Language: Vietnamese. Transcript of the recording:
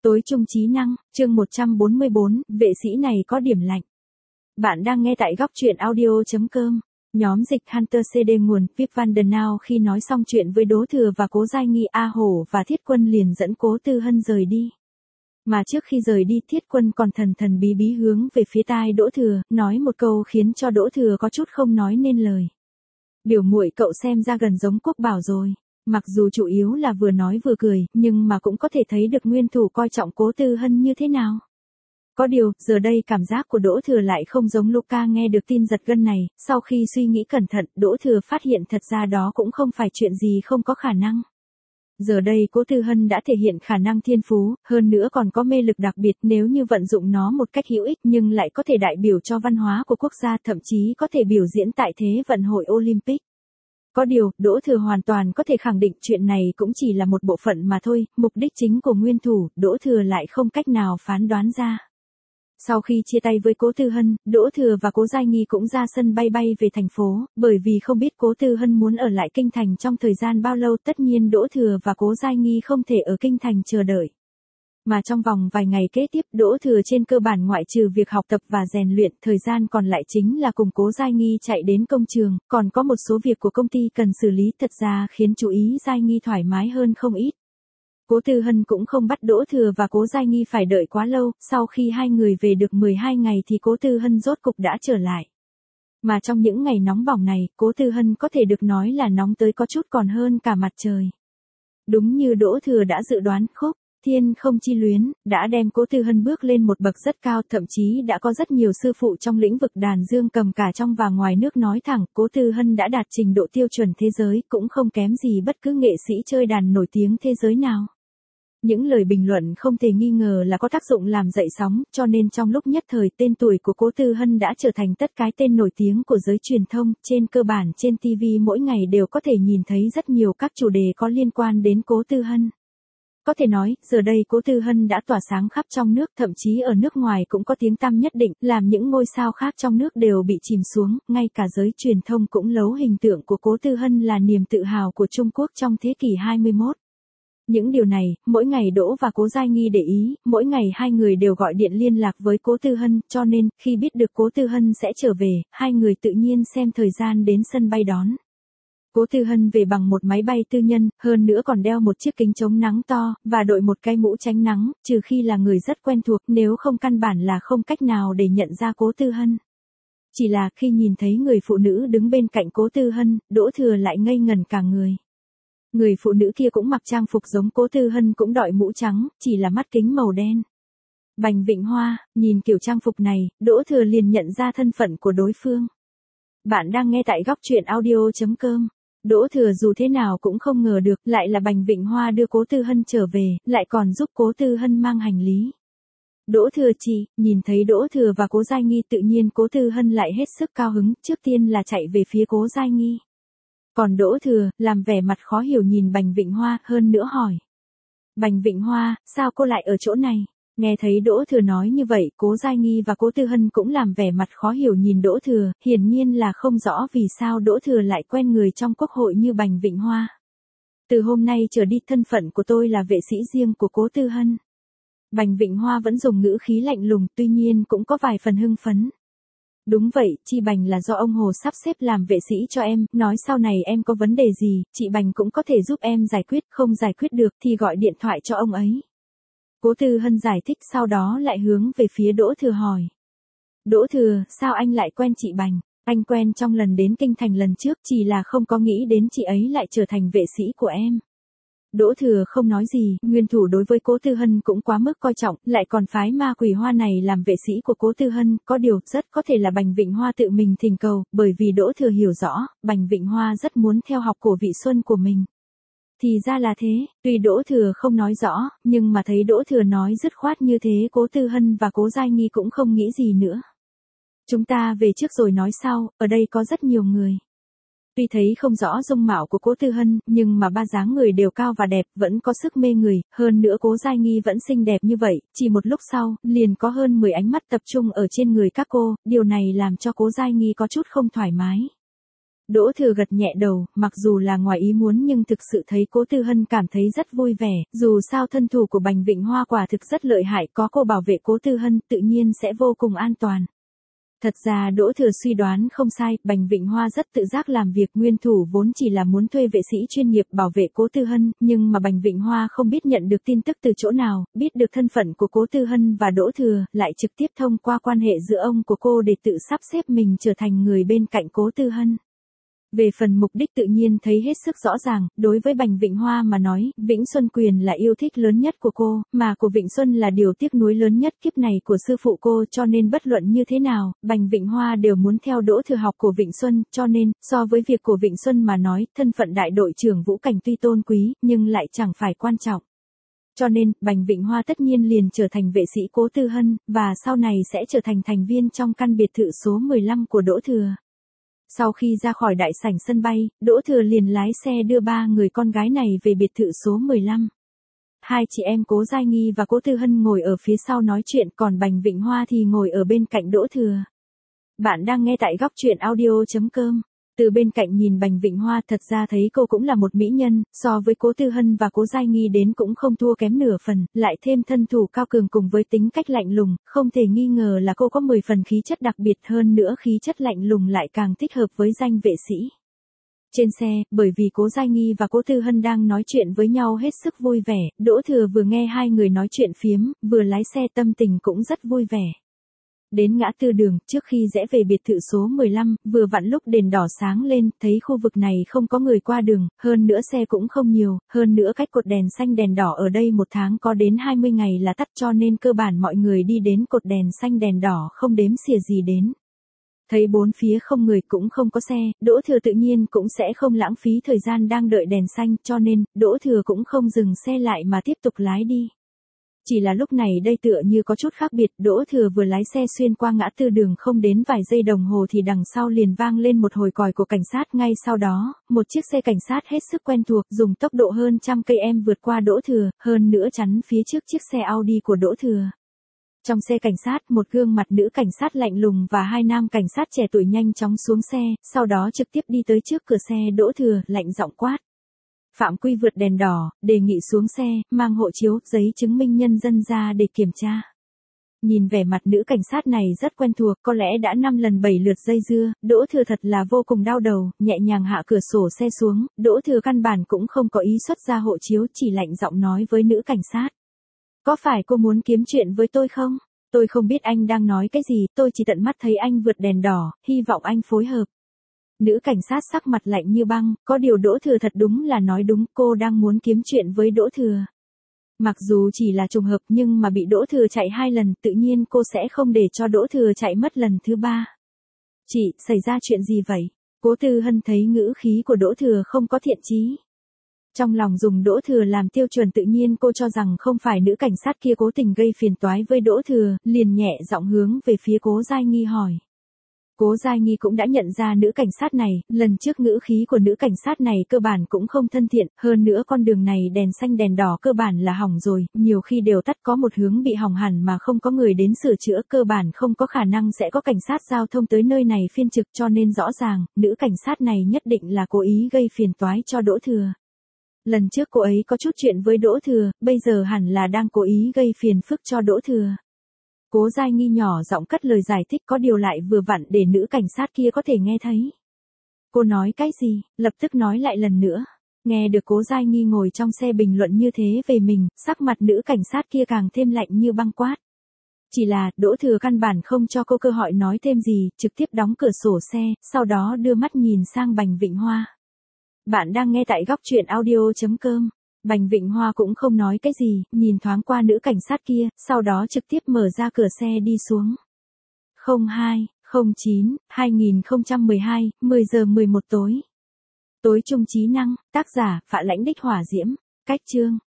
Tối trung trí năng, chương 144, vệ sĩ này có điểm lạnh. Bạn đang nghe tại góc truyện audio.com. Nhóm dịch Hunter CD nguồn Pip Van Den Now khi nói xong chuyện với Đỗ Thừa và Cố Giai Nghi, A Hổ và Thiết Quân liền dẫn Cố Tư Hân rời đi. Mà trước khi rời đi, Thiết Quân còn thần thần bí bí hướng về phía tai Đỗ Thừa, nói một câu khiến cho Đỗ Thừa có chút không nói nên lời. Biểu muội cậu xem ra gần giống Quốc Bảo rồi. Mặc dù chủ yếu là vừa nói vừa cười, nhưng mà cũng có thể thấy được nguyên thủ coi trọng Cố Tư Hân như thế nào. Có điều, giờ đây cảm giác của Đỗ Thừa lại không giống Luca nghe được tin giật gân này, sau khi suy nghĩ cẩn thận, Đỗ Thừa phát hiện thật ra đó cũng không phải chuyện gì không có khả năng. Giờ đây Cố Tư Hân đã thể hiện khả năng thiên phú, hơn nữa còn có mê lực đặc biệt, nếu như vận dụng nó một cách hữu ích nhưng lại có thể đại biểu cho văn hóa của quốc gia, thậm chí có thể biểu diễn tại Thế vận hội Olympic. Có điều, Đỗ Thừa hoàn toàn có thể khẳng định chuyện này cũng chỉ là một bộ phận mà thôi, mục đích chính của nguyên thủ, Đỗ Thừa lại không cách nào phán đoán ra. Sau khi chia tay với Cố Tư Hân, Đỗ Thừa và Cố Giai Nghi cũng ra sân bay về thành phố, bởi vì không biết Cố Tư Hân muốn ở lại kinh thành trong thời gian bao lâu, tất nhiên Đỗ Thừa và Cố Giai Nghi không thể ở kinh thành chờ đợi. Mà trong vòng vài ngày kế tiếp, Đỗ Thừa trên cơ bản ngoại trừ việc học tập và rèn luyện, thời gian còn lại chính là cùng Cố Giai Nghi chạy đến công trường, còn có một số việc của công ty cần xử lý, thật ra khiến chú ý Giai Nghi thoải mái hơn không ít. Cố Tư Hân cũng không bắt Đỗ Thừa và Cố Giai Nghi phải đợi quá lâu, sau khi hai người về được 12 ngày thì Cố Tư Hân rốt cục đã trở lại. Mà trong những ngày nóng bỏng này, Cố Tư Hân có thể được nói là nóng tới có chút còn hơn cả mặt trời. Đúng như Đỗ Thừa đã dự đoán, khúc Thiên Không Chi Luyến đã đem Cố Tư Hân bước lên một bậc rất cao, thậm chí đã có rất nhiều sư phụ trong lĩnh vực đàn dương cầm cả trong và ngoài nước nói thẳng, Cố Tư Hân đã đạt trình độ tiêu chuẩn thế giới, cũng không kém gì bất cứ nghệ sĩ chơi đàn nổi tiếng thế giới nào. Những lời bình luận không thể nghi ngờ là có tác dụng làm dậy sóng, cho nên trong lúc nhất thời tên tuổi của Cố Tư Hân đã trở thành tất cái tên nổi tiếng của giới truyền thông, trên cơ bản trên TV mỗi ngày đều có thể nhìn thấy rất nhiều các chủ đề có liên quan đến Cố Tư Hân. Có thể nói, giờ đây Cố Tư Hân đã tỏa sáng khắp trong nước, thậm chí ở nước ngoài cũng có tiếng tăm nhất định, làm những ngôi sao khác trong nước đều bị chìm xuống, ngay cả giới truyền thông cũng lấu hình tượng của Cố Tư Hân là niềm tự hào của Trung Quốc trong thế kỷ 21. Những điều này, mỗi ngày Đỗ và Cố Giai Nghi để ý, mỗi ngày hai người đều gọi điện liên lạc với Cố Tư Hân, cho nên, khi biết được Cố Tư Hân sẽ trở về, hai người tự nhiên xem thời gian đến sân bay đón. Cố Tư Hân về bằng một máy bay tư nhân, hơn nữa còn đeo một chiếc kính chống nắng to, và đội một cái mũ tránh nắng, trừ khi là người rất quen thuộc, nếu không căn bản là không cách nào để nhận ra Cố Tư Hân. Chỉ là khi nhìn thấy người phụ nữ đứng bên cạnh Cố Tư Hân, Đỗ Thừa lại ngây ngẩn cả người. Người phụ nữ kia cũng mặc trang phục giống Cố Tư Hân, cũng đội mũ trắng, chỉ là mắt kính màu đen. Bành Vịnh Hoa, nhìn kiểu trang phục này, Đỗ Thừa liền nhận ra thân phận của đối phương. Bạn đang nghe tại góc truyện audio.com. Đỗ Thừa dù thế nào cũng không ngờ được, lại là Bành Vịnh Hoa đưa Cố Tư Hân trở về, lại còn giúp Cố Tư Hân mang hành lý. Đỗ Thừa chị, nhìn thấy Đỗ Thừa và Cố Giai Nghi, tự nhiên Cố Tư Hân lại hết sức cao hứng, trước tiên là chạy về phía Cố Giai Nghi. Còn Đỗ Thừa, làm vẻ mặt khó hiểu nhìn Bành Vịnh Hoa, hơn nữa hỏi. Bành Vịnh Hoa, sao cô lại ở chỗ này? Nghe thấy Đỗ Thừa nói như vậy, Cố Giai Nghi và Cố Tư Hân cũng làm vẻ mặt khó hiểu nhìn Đỗ Thừa, hiển nhiên là không rõ vì sao Đỗ Thừa lại quen người trong quốc hội như Bành Vịnh Hoa. Từ hôm nay trở đi, thân phận của tôi là vệ sĩ riêng của Cố Tư Hân. Bành Vịnh Hoa vẫn dùng ngữ khí lạnh lùng, tuy nhiên cũng có vài phần hưng phấn. Đúng vậy, chị Bành là do ông Hồ sắp xếp làm vệ sĩ cho em, nói sau này em có vấn đề gì, chị Bành cũng có thể giúp em giải quyết, không giải quyết được thì gọi điện thoại cho ông ấy. Cố Tư Hân giải thích, sau đó lại hướng về phía Đỗ Thừa hỏi. Đỗ Thừa, sao anh lại quen chị Bành? Anh quen trong lần đến kinh thành lần trước, chỉ là không có nghĩ đến chị ấy lại trở thành vệ sĩ của em. Đỗ Thừa không nói gì, nguyên thủ đối với Cố Tư Hân cũng quá mức coi trọng, lại còn phái Ma Quỷ Hoa này làm vệ sĩ của Cố Tư Hân, có điều, rất có thể là Bành Vịnh Hoa tự mình thỉnh cầu, bởi vì Đỗ Thừa hiểu rõ, Bành Vịnh Hoa rất muốn theo học Cổ Vị Xuân của mình. Thì ra là thế, tuy Đỗ Thừa không nói rõ, nhưng mà thấy Đỗ Thừa nói dứt khoát như thế, Cố Tư Hân và Cố Giai Nghi cũng không nghĩ gì nữa. Chúng ta về trước rồi nói sau, ở đây có rất nhiều người. Tuy thấy không rõ dung mạo của Cố Tư Hân, nhưng mà ba dáng người đều cao và đẹp, vẫn có sức mê người, hơn nữa Cố Giai Nghi vẫn xinh đẹp như vậy, chỉ một lúc sau, liền có hơn 10 ánh mắt tập trung ở trên người các cô, điều này làm cho Cố Giai Nghi có chút không thoải mái. Đỗ Thừa gật nhẹ đầu, mặc dù là ngoài ý muốn nhưng thực sự thấy Cố Tư Hân cảm thấy rất vui vẻ, dù sao thân thủ của Bành Vịnh Hoa quả thực rất lợi hại, có cô bảo vệ Cố Tư Hân tự nhiên sẽ vô cùng an toàn. Thật ra Đỗ Thừa suy đoán không sai, Bành Vịnh Hoa rất tự giác làm việc, nguyên thủ vốn chỉ là muốn thuê vệ sĩ chuyên nghiệp bảo vệ Cố Tư Hân, nhưng mà Bành Vịnh Hoa không biết nhận được tin tức từ chỗ nào, biết được thân phận của Cố Tư Hân và Đỗ Thừa, lại trực tiếp thông qua quan hệ giữa ông của cô để tự sắp xếp mình trở thành người bên cạnh Cố Tư Hân. Về phần mục đích tự nhiên thấy hết sức rõ ràng, đối với Bành Vịnh Hoa mà nói, Vĩnh Xuân Quyền là yêu thích lớn nhất của cô, mà của Vịnh Xuân là điều tiếc nuối lớn nhất kiếp này của sư phụ cô, cho nên bất luận như thế nào, Bành Vịnh Hoa đều muốn theo Đỗ Thừa học của Vịnh Xuân, cho nên, so với việc của Vịnh Xuân mà nói, thân phận đại đội trưởng Vũ Cảnh tuy tôn quý, nhưng lại chẳng phải quan trọng. Cho nên, Bành Vịnh Hoa tất nhiên liền trở thành vệ sĩ Cố Tư Hân, và sau này sẽ trở thành thành viên trong căn biệt thự số 15 của Đỗ Thừa. Sau khi ra khỏi đại sảnh sân bay, Đỗ Thừa liền lái xe đưa ba người con gái này về biệt thự số 15. Hai chị em Cố Giai Nghi và Cố Tư Hân ngồi ở phía sau nói chuyện, còn Bành Vịnh Hoa thì ngồi ở bên cạnh Đỗ Thừa. Bạn đang nghe tại góc truyện audio.com. Từ bên cạnh nhìn Bành Vịnh Hoa, thật ra thấy cô cũng là một mỹ nhân, so với Cố Tư Hân và Cố Giai Nghi đến cũng không thua kém nửa phần, lại thêm thân thủ cao cường cùng với tính cách lạnh lùng, không thể nghi ngờ là cô có 10 phần khí chất đặc biệt, hơn nữa khí chất lạnh lùng lại càng thích hợp với danh vệ sĩ. Trên xe, bởi vì Cố Giai Nghi và Cố Tư Hân đang nói chuyện với nhau hết sức vui vẻ, Đỗ Thừa vừa nghe hai người nói chuyện phiếm, vừa lái xe tâm tình cũng rất vui vẻ. Đến ngã tư đường, trước khi rẽ về biệt thự số 15, vừa vặn lúc đèn đỏ sáng lên, thấy khu vực này không có người qua đường, hơn nữa xe cũng không nhiều, hơn nữa cách cột đèn xanh đèn đỏ ở đây một tháng có đến 20 ngày là tắt, cho nên cơ bản mọi người đi đến cột đèn xanh đèn đỏ không đếm xỉa gì đến. Thấy bốn phía không người cũng không có xe, Đỗ Thừa tự nhiên cũng sẽ không lãng phí thời gian đang đợi đèn xanh, cho nên, Đỗ Thừa cũng không dừng xe lại mà tiếp tục lái đi. Chỉ là lúc này đây tựa như có chút khác biệt, Đỗ Thừa vừa lái xe xuyên qua ngã tư đường không đến vài giây đồng hồ thì đằng sau liền vang lên một hồi còi của cảnh sát, ngay sau đó, một chiếc xe cảnh sát hết sức quen thuộc dùng tốc độ hơn 100 km vượt qua Đỗ Thừa, hơn nữa chắn phía trước chiếc xe Audi của Đỗ Thừa. Trong xe cảnh sát, một gương mặt nữ cảnh sát lạnh lùng và hai nam cảnh sát trẻ tuổi nhanh chóng xuống xe, sau đó trực tiếp đi tới trước cửa xe Đỗ Thừa, lạnh giọng quát. Phạm quy vượt đèn đỏ, đề nghị xuống xe, mang hộ chiếu, giấy chứng minh nhân dân ra để kiểm tra. Nhìn vẻ mặt nữ cảnh sát này rất quen thuộc, có lẽ đã 5 lần 7 lượt dây dưa, Đỗ Thừa thật là vô cùng đau đầu, nhẹ nhàng hạ cửa sổ xe xuống, Đỗ Thừa căn bản cũng không có ý xuất ra hộ chiếu, chỉ lạnh giọng nói với nữ cảnh sát. Có phải cô muốn kiếm chuyện với tôi không? Tôi không biết anh đang nói cái gì, tôi chỉ tận mắt thấy anh vượt đèn đỏ, hy vọng anh phối hợp. Nữ cảnh sát sắc mặt lạnh như băng, có điều Đỗ Thừa thật đúng là nói đúng, cô đang muốn kiếm chuyện với Đỗ Thừa. Mặc dù chỉ là trùng hợp nhưng mà bị Đỗ Thừa chạy 2 lần, tự nhiên cô sẽ không để cho Đỗ Thừa chạy mất lần thứ 3. Chị, xảy ra chuyện gì vậy? Cố Tư Hân thấy ngữ khí của Đỗ Thừa không có thiện chí. Trong lòng dùng Đỗ Thừa làm tiêu chuẩn, tự nhiên cô cho rằng không phải nữ cảnh sát kia cố tình gây phiền toái với Đỗ Thừa, liền nhẹ giọng hướng về phía Cố Giai Nghi hỏi. Cố Giai Nghi cũng đã nhận ra nữ cảnh sát này, lần trước ngữ khí của nữ cảnh sát này cơ bản cũng không thân thiện, hơn nữa con đường này đèn xanh đèn đỏ cơ bản là hỏng rồi, nhiều khi đều tắt, có một hướng bị hỏng hẳn mà không có người đến sửa chữa, cơ bản không có khả năng sẽ có cảnh sát giao thông tới nơi này phiên trực, cho nên rõ ràng, nữ cảnh sát này nhất định là cố ý gây phiền toái cho Đỗ Thừa. Lần trước cô ấy có chút chuyện với Đỗ Thừa, bây giờ hẳn là đang cố ý gây phiền phức cho Đỗ Thừa. Cố Giai Nghi nhỏ giọng cất lời giải thích, có điều lại vừa vặn để nữ cảnh sát kia có thể nghe thấy. Cô nói cái gì? Lập tức nói lại lần nữa. Nghe được Cố Giai Nghi ngồi trong xe bình luận như thế về mình, sắc mặt nữ cảnh sát kia càng thêm lạnh như băng quát. Chỉ là, Đỗ Thừa căn bản không cho cô cơ hội nói thêm gì, trực tiếp đóng cửa sổ xe, sau đó đưa mắt nhìn sang Bành Vịnh Hoa. Bạn đang nghe tại góc truyện audio.com. Bành Vịnh Hoa cũng không nói cái gì, nhìn thoáng qua nữ cảnh sát kia, sau đó trực tiếp mở ra cửa xe đi xuống. 02/09/2012, 10 giờ 11 tối. Tối trung trí năng, tác giả, Phạ Lãnh Đích Hỏa Diễm, cách chương.